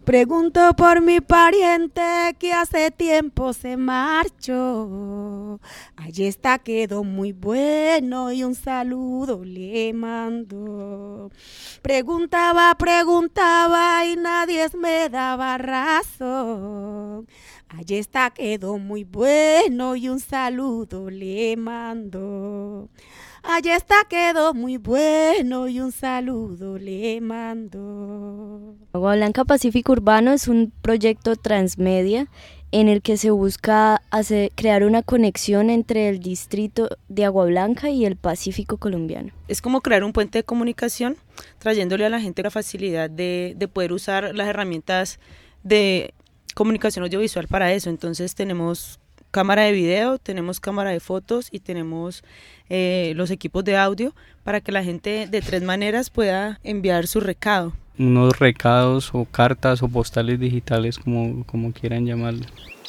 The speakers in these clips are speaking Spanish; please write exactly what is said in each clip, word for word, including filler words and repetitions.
Pregunto por mi pariente que hace tiempo se marchó. Allí está, quedó muy bueno y un saludo le mando. Preguntaba, preguntaba y nadie me daba razón. Allí está, quedó muy bueno y un saludo le mando. Allí está, quedó muy bueno y un saludo le mando. Agua Blanca Pacífico Urbano es un proyecto transmedia en el que se busca hacer, crear una conexión entre el distrito de Agua Blanca y el Pacífico colombiano. Es como crear un puente de comunicación, trayéndole a la gente la facilidad de, de poder usar las herramientas de comunicación audiovisual para eso. Entonces tenemos cámara de video, tenemos cámara de fotos y tenemos eh, los equipos de audio para que la gente de tres maneras pueda enviar su recado. Unos recados o cartas o postales digitales, como, como quieran llamarlo.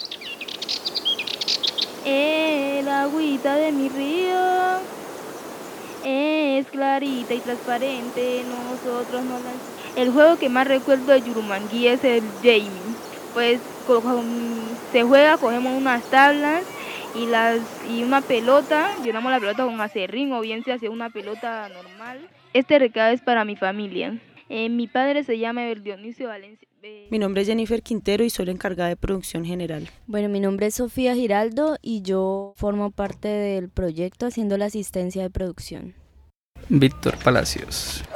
El agüita de mi río es clarita y transparente, nosotros no la... El juego que más recuerdo de Yurumangui es el Jamie. Pues se juega, cogemos unas tablas y las y una pelota, llenamos la pelota con acerrín o bien se hace una pelota normal. Este recado es para mi familia. Eh, mi padre se llama Dionisio Valencia. Eh. Mi nombre es Jennifer Quintero y soy la encargada de producción general. Bueno, mi nombre es Sofía Giraldo y yo formo parte del proyecto haciendo la asistencia de producción. Víctor Palacios.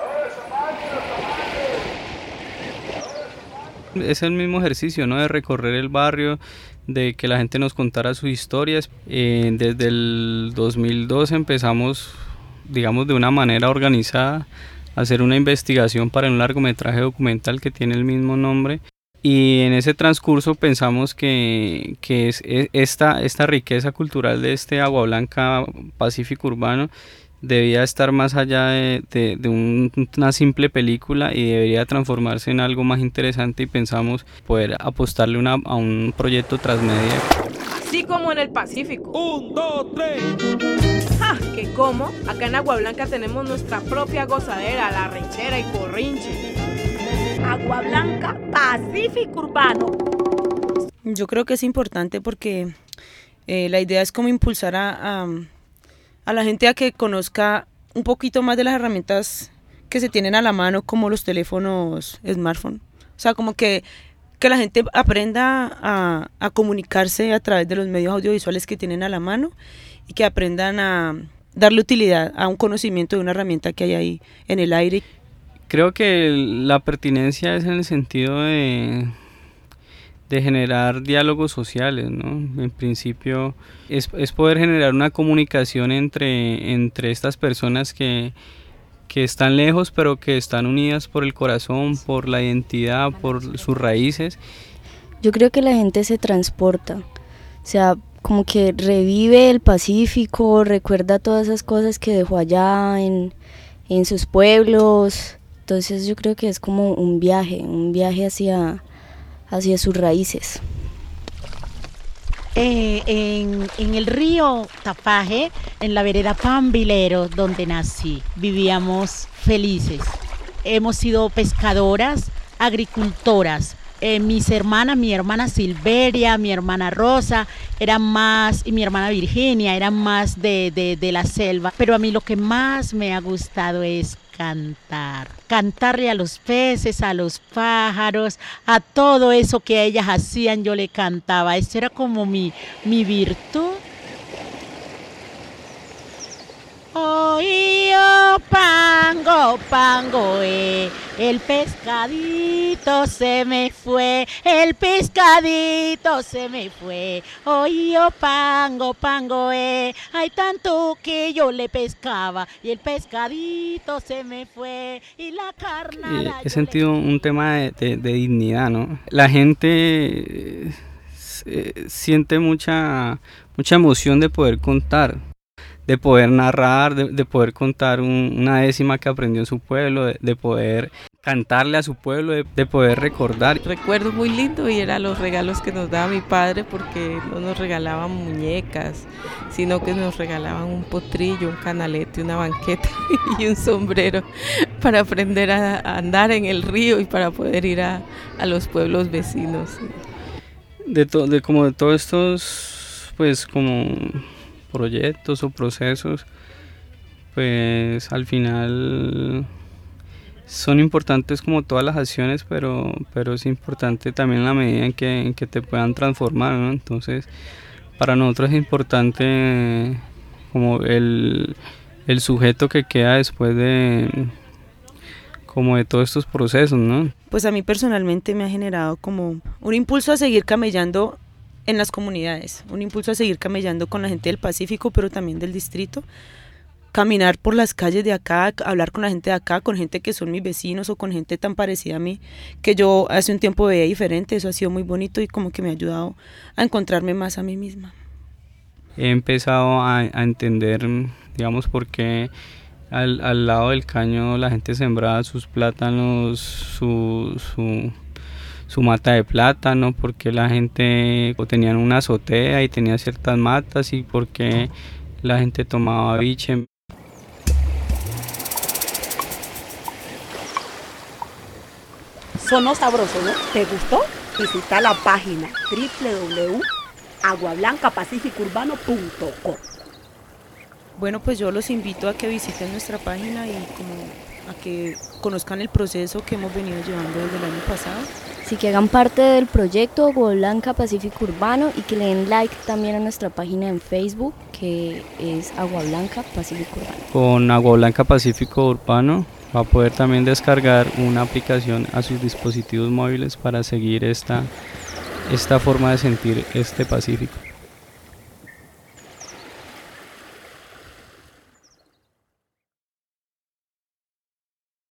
Es el mismo ejercicio, ¿no? De recorrer el barrio, de que la gente nos contara sus historias. Eh, desde el dos mil dos empezamos, digamos, de una manera organizada a hacer una investigación para un largometraje documental que tiene el mismo nombre. Y en ese transcurso pensamos que, que es, es esta, esta riqueza cultural de este Agua Blanca Pacífico Urbano debía estar más allá de, de, de un, una simple película y debería transformarse en algo más interesante, y pensamos poder apostarle una, a un proyecto transmedia. Así como en el Pacífico. Un, dos, tres. ¡Ja! ¿Que cómo? Acá en Agua Blanca tenemos nuestra propia gozadera, la ranchera y corrinche. Agua Blanca Pacífico Urbano. Yo creo que es importante porque eh, la idea es como impulsar a... a a la gente a que conozca un poquito más de las herramientas que se tienen a la mano, como los teléfonos smartphone. O sea, como que, que la gente aprenda a, a comunicarse a través de los medios audiovisuales que tienen a la mano y que aprendan a darle utilidad a un conocimiento de una herramienta que hay ahí en el aire. Creo que la pertinencia es en el sentido de... de generar diálogos sociales, ¿no? En principio es, es poder generar una comunicación entre, entre estas personas que, que están lejos pero que están unidas por el corazón, por la identidad, por sus raíces. Yo creo que la gente se transporta, o sea, como que revive el Pacífico, recuerda todas esas cosas que dejó allá en, en sus pueblos. Entonces yo creo que es como un viaje, un viaje hacia... hacia sus raíces. Eh, en, en el río Tapaje, en la vereda Pambilero, donde nací, vivíamos felices. Hemos sido pescadoras, agricultoras. Eh, mis hermanas, mi hermana Silveria, mi hermana Rosa, eran más, y mi hermana Virginia, eran más de, de, de la selva. Pero a mí lo que más me ha gustado es cantar, cantarle a los peces, a los pájaros, a todo eso que ellas hacían, yo le cantaba. Eso era como mi, mi virtud. Oío, pango, pango, eh, el pescadito se me fue, el pescadito se me fue. Oío, pango, pango, eh, hay tanto que yo le pescaba y el pescadito se me fue y la carnada. He sentido le... un tema de, de, de dignidad, ¿no? La gente eh, siente mucha, mucha emoción de poder contar, de poder narrar, de, de poder contar un, una décima que aprendió en su pueblo, de, de poder cantarle a su pueblo, de, de poder recordar. Recuerdo muy lindo y eran los regalos que nos daba mi padre, porque no nos regalaban muñecas, sino que nos regalaban un potrillo, un canalete, una banqueta y un sombrero para aprender a, a andar en el río y para poder ir a, a los pueblos vecinos. De, to, de como de todos estos pues como proyectos o procesos, pues al final son importantes como todas las acciones, pero, pero es importante también la medida en que, en que te puedan transformar, ¿no? Entonces, para nosotros es importante como el, el sujeto que queda después de, como de todos estos procesos, ¿no? Pues a mí personalmente me ha generado como un impulso a seguir camellando en las comunidades, un impulso a seguir camellando con la gente del Pacífico, pero también del distrito. Caminar por las calles de acá, hablar con la gente de acá, con gente que son mis vecinos o con gente tan parecida a mí que yo hace un tiempo veía diferente. Eso ha sido muy bonito y como que me ha ayudado a encontrarme más a mí misma. He empezado a, a entender, digamos, por qué al, al lado del caño la gente sembraba sus plátanos, su, su, su mata de plátano, porque la gente tenía una azotea y tenía ciertas matas y porque la gente tomaba biche. Sonó sabroso, ¿no? ¿Te gustó? Visita la página doble u doble u doble u punto agua blanca pacífico urbano punto com. Bueno, pues yo los invito a que visiten nuestra página y como a que conozcan el proceso que hemos venido llevando desde el año pasado. Sí, que hagan parte del proyecto Agua Blanca Pacífico Urbano y que le den like también a nuestra página en Facebook, que es Agua Blanca Pacífico Urbano. Con Agua Blanca Pacífico Urbano va a poder también descargar una aplicación a sus dispositivos móviles para seguir esta, esta forma de sentir este Pacífico.